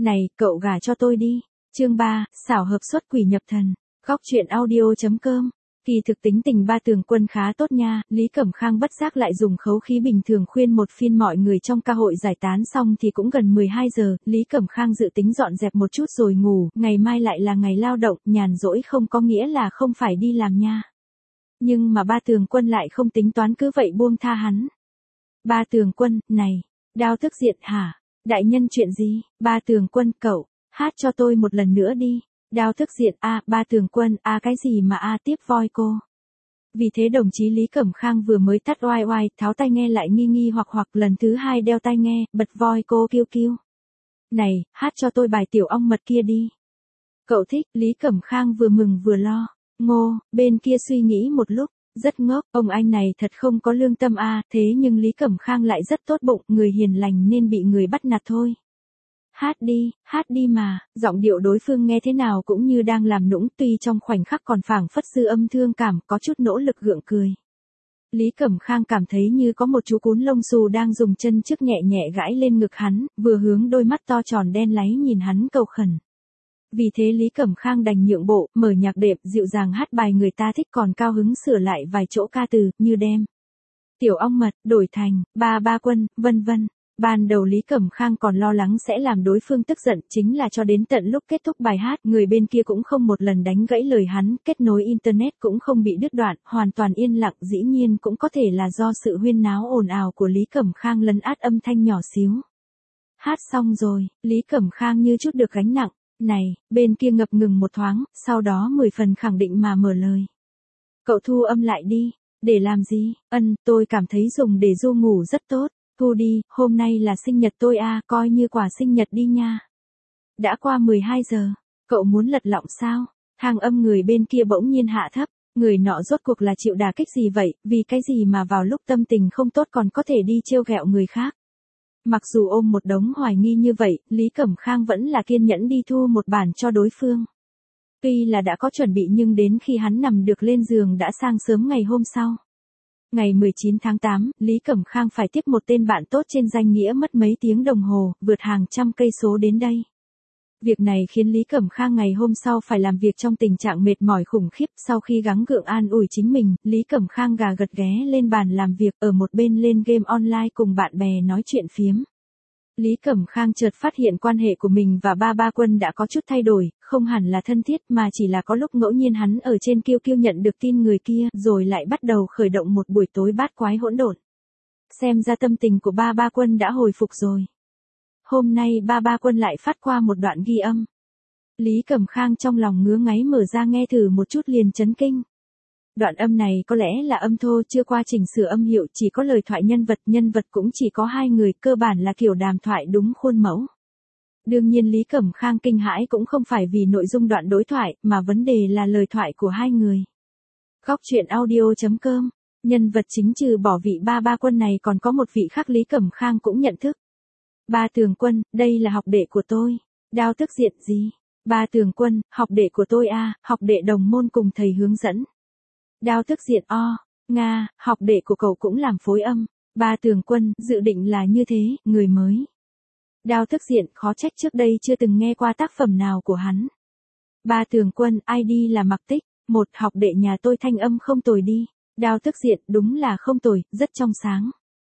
Này, cậu gả cho tôi đi. Chương 3, xảo hợp xuất quỷ nhập thần. Góc truyện audio.com. Kỳ thực tính tình Ba Tường Quân khá tốt nha, Lý Cẩm Khang bất giác lại dùng khẩu khí bình thường khuyên một phiên mọi người trong ca hội giải tán xong thì cũng gần 12 giờ, Lý Cẩm Khang dự tính dọn dẹp một chút rồi ngủ, ngày mai lại là ngày lao động, nhàn rỗi không có nghĩa là không phải đi làm nha. Nhưng mà Ba Tường Quân lại không tính toán cứ vậy buông tha hắn. Ba Tường Quân, này, Đao Thức Diện hả? Đại nhân chuyện gì? Ba Tường Quân, cậu, hát cho tôi một lần nữa đi. Đao Thức Diện, Ba Tường Quân, cái gì mà tiếp voi cô. Vì thế đồng chí Lý Cẩm Khang vừa mới tắt oai oai, tháo tai nghe lại nghi nghi hoặc lần thứ hai đeo tai nghe, bật voi cô kêu kêu. Này, hát cho tôi bài Tiểu Ong Mật kia đi. Cậu thích, Lý Cẩm Khang vừa mừng vừa lo. Ngô, bên kia suy nghĩ một lúc, rất ngốc, ông anh này thật không có lương tâm thế nhưng Lý Cẩm Khang lại rất tốt bụng, người hiền lành nên bị người bắt nạt thôi. Hát đi mà, giọng điệu đối phương nghe thế nào cũng như đang làm nũng, tuy trong khoảnh khắc còn phảng phất dư âm thương cảm, có chút nỗ lực gượng cười. Lý Cẩm Khang cảm thấy như có một chú cún lông xù đang dùng chân trước nhẹ nhẹ gãi lên ngực hắn, vừa hướng đôi mắt to tròn đen láy nhìn hắn cầu khẩn. Vì thế Lý Cẩm Khang đành nhượng bộ, mở nhạc đệm, dịu dàng hát bài người ta thích còn cao hứng sửa lại vài chỗ ca từ, như đem Tiểu Ong Mật, đổi thành, Ba Quân, vân vân. Ban đầu Lý Cẩm Khang còn lo lắng sẽ làm đối phương tức giận, chính là cho đến tận lúc kết thúc bài hát, người bên kia cũng không một lần đánh gãy lời hắn, kết nối internet cũng không bị đứt đoạn, hoàn toàn yên lặng, dĩ nhiên cũng có thể là do sự huyên náo ồn ào của Lý Cẩm Khang lấn át âm thanh nhỏ xíu. Hát xong rồi, Lý Cẩm Khang như chút được gánh nặng. Này, bên kia ngập ngừng một thoáng, sau đó 10 phần khẳng định mà mở lời. Cậu thu âm lại đi. Để làm gì? Tôi cảm thấy dùng để du ngủ rất tốt. Thu đi, hôm nay là sinh nhật tôi coi như quà sinh nhật đi nha. Đã qua 12 giờ, cậu muốn lật lọng sao? Thang âm người bên kia bỗng nhiên hạ thấp, người nọ rốt cuộc là chịu đả kích gì vậy, vì cái gì mà vào lúc tâm tình không tốt còn có thể đi trêu ghẹo người khác. Mặc dù ôm một đống hoài nghi như vậy, Lý Cẩm Khang vẫn là kiên nhẫn đi thu một bản cho đối phương. Tuy là đã có chuẩn bị nhưng đến khi hắn nằm được lên giường đã sang sớm ngày hôm sau. Ngày 19 tháng 8, Lý Cẩm Khang phải tiếp một tên bạn tốt trên danh nghĩa mất mấy tiếng đồng hồ, vượt hàng trăm cây số đến đây. Việc này khiến Lý Cẩm Khang ngày hôm sau phải làm việc trong tình trạng mệt mỏi khủng khiếp, sau khi gắng gượng an ủi chính mình, Lý Cẩm Khang gà gật ghé lên bàn làm việc ở một bên lên game online cùng bạn bè nói chuyện phiếm. Lý Cẩm Khang chợt phát hiện quan hệ của mình và Ba Quân đã có chút thay đổi, không hẳn là thân thiết mà chỉ là có lúc ngẫu nhiên hắn ở trên QQ nhận được tin người kia rồi lại bắt đầu khởi động một buổi tối bát quái hỗn độn. Xem ra tâm tình của Ba Quân đã hồi phục rồi. Hôm nay Ba Quân lại phát qua một đoạn ghi âm. Lý Cẩm Khang trong lòng ngứa ngáy mở ra nghe thử một chút liền chấn kinh. Đoạn âm này có lẽ là âm thô chưa qua chỉnh sửa âm hiệu, chỉ có lời thoại nhân vật cũng chỉ có hai người, cơ bản là kiểu đàm thoại đúng khuôn mẫu. Đương nhiên Lý Cẩm Khang kinh hãi cũng không phải vì nội dung đoạn đối thoại, mà vấn đề là lời thoại của hai người. Góc truyện audio.com, nhân vật chính trừ bỏ vị Ba Quân này còn có một vị khác Lý Cẩm Khang cũng nhận thức. Ba Tường Quân, đây là học đệ của tôi. Đao Thức Diện gì? Ba Tường Quân, học đệ của tôi học đệ đồng môn cùng thầy hướng dẫn. Đao Thức Diện Nga, học đệ của cậu cũng làm phối âm. Ba Tường Quân, dự định là như thế, người mới. Đao Thức Diện, khó trách trước đây chưa từng nghe qua tác phẩm nào của hắn. Ba Tường Quân, ID là Mặc Tích, một học đệ nhà tôi thanh âm không tồi đi. Đao Thức Diện, đúng là không tồi, rất trong sáng.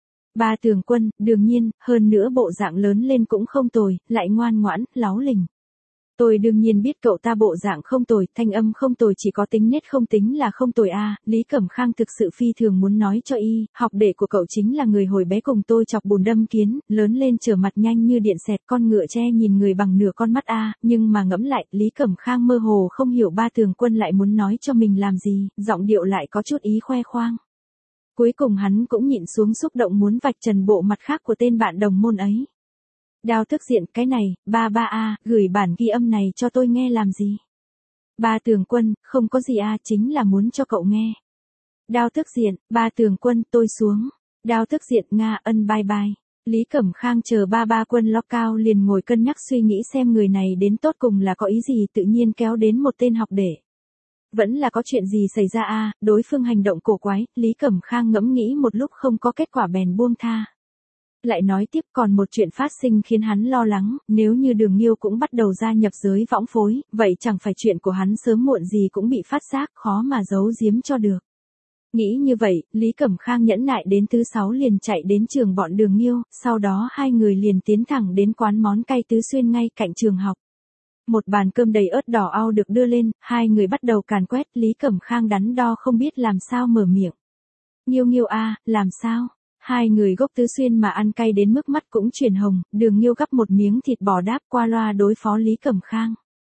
Ba Tường Quân, đương nhiên, hơn nữa bộ dạng lớn lên cũng không tồi, lại ngoan ngoãn, láu lình. Tôi đương nhiên biết cậu ta bộ dạng không tồi, thanh âm không tồi, chỉ có tính nết không tính là không tồi Lý Cẩm Khang thực sự phi thường muốn nói cho học đệ của cậu chính là người hồi bé cùng tôi chọc bùn đâm kiến, lớn lên trở mặt nhanh như điện xẹt, con ngựa tre nhìn người bằng nửa con mắt nhưng mà ngẫm lại, Lý Cẩm Khang mơ hồ không hiểu Ba Tường Quân lại muốn nói cho mình làm gì, giọng điệu lại có chút ý khoe khoang. Cuối cùng hắn cũng nhịn xuống xúc động muốn vạch trần bộ mặt khác của tên bạn đồng môn ấy. Đao Thức Diện, cái này, Ba gửi bản ghi âm này cho tôi nghe làm gì? Ba Tường Quân, không có gì chính là muốn cho cậu nghe. Đao Thức Diện, Ba Tường Quân, tôi xuống. Đao Thức Diện, Nga, bye bye. Lý Cẩm Khang chờ Ba Quân lock cao liền ngồi cân nhắc suy nghĩ xem người này đến tột cùng là có ý gì, tự nhiên kéo đến một tên học đệ. Vẫn là có chuyện gì xảy ra đối phương hành động cổ quái, Lý Cẩm Khang ngẫm nghĩ một lúc không có kết quả bèn buông tha. Lại nói tiếp còn một chuyện phát sinh khiến hắn lo lắng, nếu như Đường Nhiêu cũng bắt đầu gia nhập giới võng phối, vậy chẳng phải chuyện của hắn sớm muộn gì cũng bị phát giác, khó mà giấu giếm cho được. Nghĩ như vậy, Lý Cẩm Khang nhẫn nại đến thứ 6 liền chạy đến trường bọn Đường Nhiêu, sau đó hai người liền tiến thẳng đến quán món cay Tứ Xuyên ngay cạnh trường học. Một bàn cơm đầy ớt đỏ au được đưa lên, hai người bắt đầu càn quét, Lý Cẩm Khang đắn đo không biết làm sao mở miệng. Nhiêu Nhiêu a, làm sao? Hai người gốc Tứ Xuyên mà ăn cay đến mức mắt cũng chuyển hồng, Đường Nhiêu gắp một miếng thịt bò đáp qua loa đối phó Lý Cẩm Khang.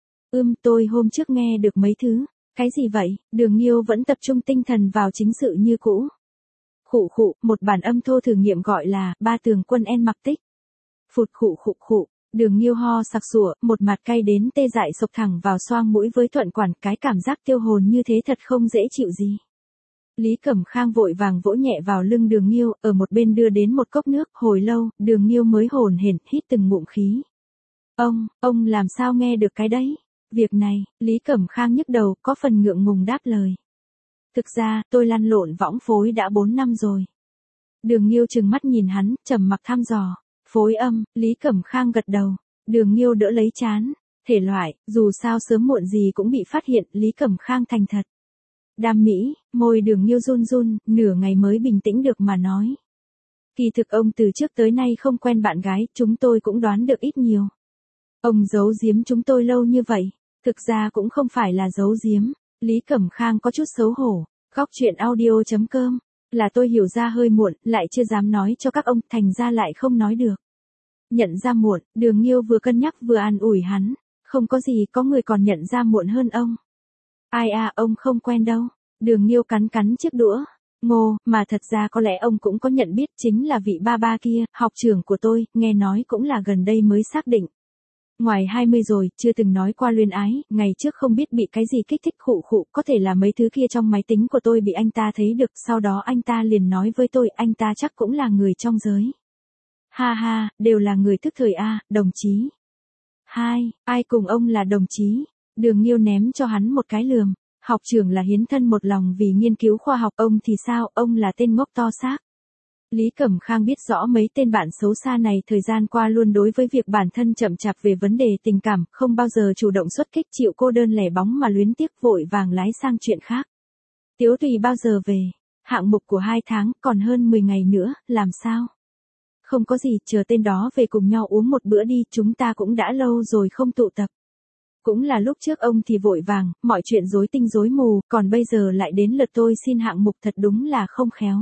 Tôi hôm trước nghe được mấy thứ. Cái gì vậy? Đường Nhiêu vẫn tập trung tinh thần vào chính sự như cũ. Khụ khụ, một bản âm thô thử nghiệm gọi là Ba Tường Quân En Mặc Tích. Phụt khụ khụ khụ, Đường Nhiêu ho sặc sụa, một mặt cay đến tê dại sộc thẳng vào xoang mũi với Thuận Quản, cái cảm giác tiêu hồn như thế thật không dễ chịu gì. Lý Cẩm Khang vội vàng vỗ nhẹ vào lưng Đường Nhiêu, ở một bên đưa đến một cốc nước, hồi lâu, Đường Nhiêu mới hổn hển hít từng ngụm khí. Ông làm sao nghe được cái đấy? Việc này, Lý Cẩm Khang nhức đầu, có phần ngượng ngùng đáp lời. Thực ra, tôi lăn lộn võng phối đã 4 năm rồi. Đường Nhiêu trừng mắt nhìn hắn, trầm mặc thăm dò. Phối âm, Lý Cẩm Khang gật đầu. Đường Nhiêu đỡ lấy trán. Thể loại, dù sao sớm muộn gì cũng bị phát hiện, Lý Cẩm Khang thành thật. Đam mỹ, môi Đường Nhiêu run run, nửa ngày mới bình tĩnh được mà nói. Kỳ thực ông từ trước tới nay không quen bạn gái, chúng tôi cũng đoán được ít nhiều. Ông giấu giếm chúng tôi lâu như vậy. Thực ra cũng không phải là giấu giếm. Lý Cẩm Khang có chút xấu hổ. Góc chuyện audio.com. Là tôi hiểu ra hơi muộn, lại chưa dám nói cho các ông, thành ra lại không nói được. Nhận ra muộn, Đường Nhiêu vừa cân nhắc vừa an ủi hắn. Không có gì, có người còn nhận ra muộn hơn ông. Ai à, ông không quen đâu. Đường Nhiêu cắn cắn chiếc đũa. Ngô, mà thật ra có lẽ ông cũng có nhận biết, chính là vị ba ba kia, học trưởng của tôi, nghe nói cũng là gần đây mới xác định. Ngoài 20 rồi, chưa từng nói qua luyến ái, ngày trước không biết bị cái gì kích thích khụ khụ, có thể là mấy thứ kia trong máy tính của tôi bị anh ta thấy được, sau đó anh ta liền nói với tôi, anh ta chắc cũng là người trong giới. Ha ha, đều là người thức thời a, đồng chí. Ai cùng ông là đồng chí? Đường Nhiêu ném cho hắn một cái lườm. Học trưởng là hiến thân một lòng vì nghiên cứu khoa học, ông thì sao, ông là tên ngốc to xác. Lý Cẩm Khang biết rõ mấy tên bạn xấu xa này thời gian qua luôn đối với việc bản thân chậm chạp về vấn đề tình cảm, không bao giờ chủ động xuất kích, chịu cô đơn lẻ bóng mà luyến tiếc, vội vàng lái sang chuyện khác. Tiếu Tùy bao giờ về? Hạng mục của 2 tháng, còn hơn 10 ngày nữa, làm sao? Không có gì, chờ tên đó về cùng nhau uống một bữa đi, chúng ta cũng đã lâu rồi không tụ tập. Cũng là lúc trước ông thì vội vàng, mọi chuyện rối tinh rối mù, còn bây giờ lại đến lượt tôi xin hạng mục, thật đúng là không khéo.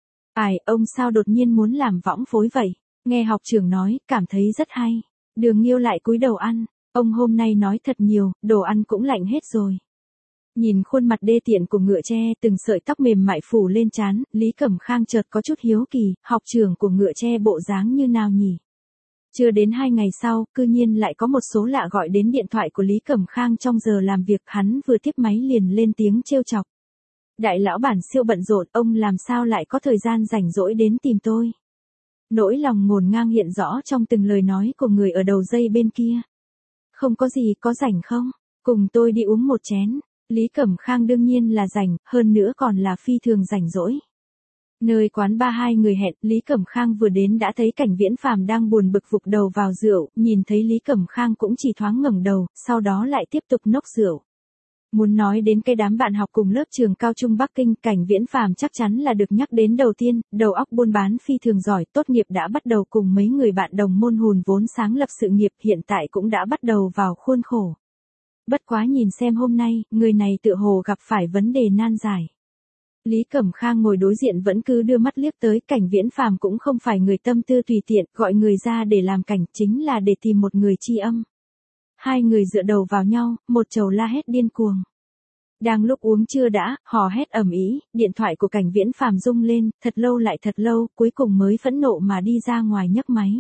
Ông sao đột nhiên muốn làm võng phối vậy? Nghe học trưởng nói, cảm thấy rất hay. Đường Nhiêu lại cúi đầu ăn. Ông hôm nay nói thật nhiều, đồ ăn cũng lạnh hết rồi. Nhìn khuôn mặt đê tiện của Ngựa Tre, từng sợi tóc mềm mại phủ lên trán, Lý Cẩm Khang chợt có chút hiếu kỳ, học trưởng của Ngựa Tre bộ dáng như nào nhỉ? Chưa đến 2 ngày sau, cư nhiên lại có một số lạ gọi đến điện thoại của Lý Cẩm Khang trong giờ làm việc, hắn vừa tiếp máy liền lên tiếng trêu chọc. Đại lão bản siêu bận rộn, ông làm sao lại có thời gian rảnh rỗi đến tìm tôi? Nỗi lòng ngổn ngang hiện rõ trong từng lời nói của người ở đầu dây bên kia. Không có gì, có rảnh không? Cùng tôi đi uống một chén. Lý Cẩm Khang đương nhiên là rảnh, hơn nữa còn là phi thường rảnh rỗi. Nơi quán ba hai người hẹn, Lý Cẩm Khang vừa đến đã thấy Cảnh Viễn Phàm đang buồn bực vục đầu vào rượu, nhìn thấy Lý Cẩm Khang cũng chỉ thoáng ngẩng đầu, sau đó lại tiếp tục nốc rượu. Muốn nói đến cái đám bạn học cùng lớp trường cao trung Bắc Kinh, Cảnh Viễn Phàm chắc chắn là được nhắc đến đầu tiên, đầu óc buôn bán phi thường giỏi, tốt nghiệp đã bắt đầu cùng mấy người bạn đồng môn hùn vốn sáng lập sự nghiệp, hiện tại cũng đã bắt đầu vào khuôn khổ. Bất quá nhìn xem hôm nay, người này tựa hồ gặp phải vấn đề nan giải. Lý Cẩm Khang ngồi đối diện vẫn cứ đưa mắt liếc tới, Cảnh Viễn Phàm cũng không phải người tâm tư tùy tiện, gọi người ra để làm cảnh, chính là để tìm một người tri âm. Hai người dựa đầu vào nhau, một chầu la hét điên cuồng. Đang lúc uống chưa đã, hò hét ầm ĩ, điện thoại của Cảnh Viễn Phàm rung lên, thật lâu lại thật lâu, cuối cùng mới phẫn nộ mà đi ra ngoài nhấc máy.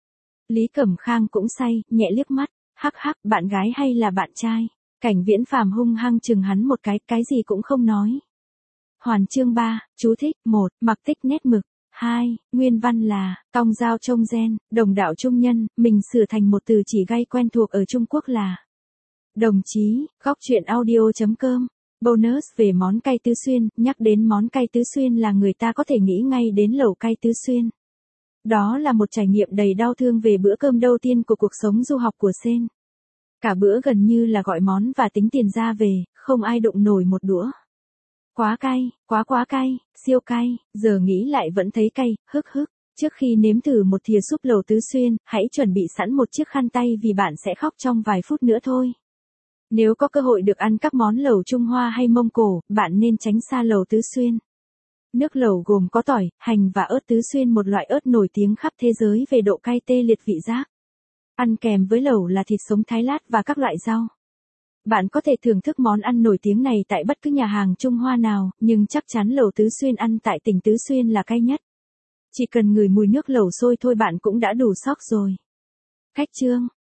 Lý Cẩm Khang cũng say, nhẹ liếc mắt, hắc hắc, bạn gái hay là bạn trai? Cảnh Viễn Phàm hung hăng chừng hắn một cái gì cũng không nói. Hoàn chương 3, chú thích, 1, mặc tích nét mực. 2, nguyên văn là, cong dao trông gen, đồng đạo trung nhân, mình sửa thành một từ chỉ gay quen thuộc ở Trung Quốc là đồng chí. Góc chuyện audio.com. Bonus về món cay Tứ Xuyên, nhắc đến món cay Tứ Xuyên là người ta có thể nghĩ ngay đến lẩu cay Tứ Xuyên. Đó là một trải nghiệm đầy đau thương về bữa cơm đầu tiên của cuộc sống du học của Sen. Cả bữa gần như là gọi món và tính tiền ra về, không ai đụng nổi một đũa. Quá cay, quá cay, siêu cay, giờ nghĩ lại vẫn thấy cay, hức hức. Trước khi nếm thử một thìa súp lẩu Tứ Xuyên, hãy chuẩn bị sẵn một chiếc khăn tay vì bạn sẽ khóc trong vài phút nữa thôi. Nếu có cơ hội được ăn các món lẩu Trung Hoa hay Mông Cổ, bạn nên tránh xa lẩu Tứ Xuyên. Nước lẩu gồm có tỏi, hành và ớt Tứ Xuyên, một loại ớt nổi tiếng khắp thế giới về độ cay tê liệt vị giác. Ăn kèm với lẩu là thịt sống thái lát và các loại rau. Bạn có thể thưởng thức món ăn nổi tiếng này tại bất cứ nhà hàng Trung Hoa nào, nhưng chắc chắn lẩu Tứ Xuyên ăn tại tỉnh Tứ Xuyên là cay nhất. Chỉ cần ngửi mùi nước lẩu sôi thôi bạn cũng đã đủ sốc rồi. Cách chương.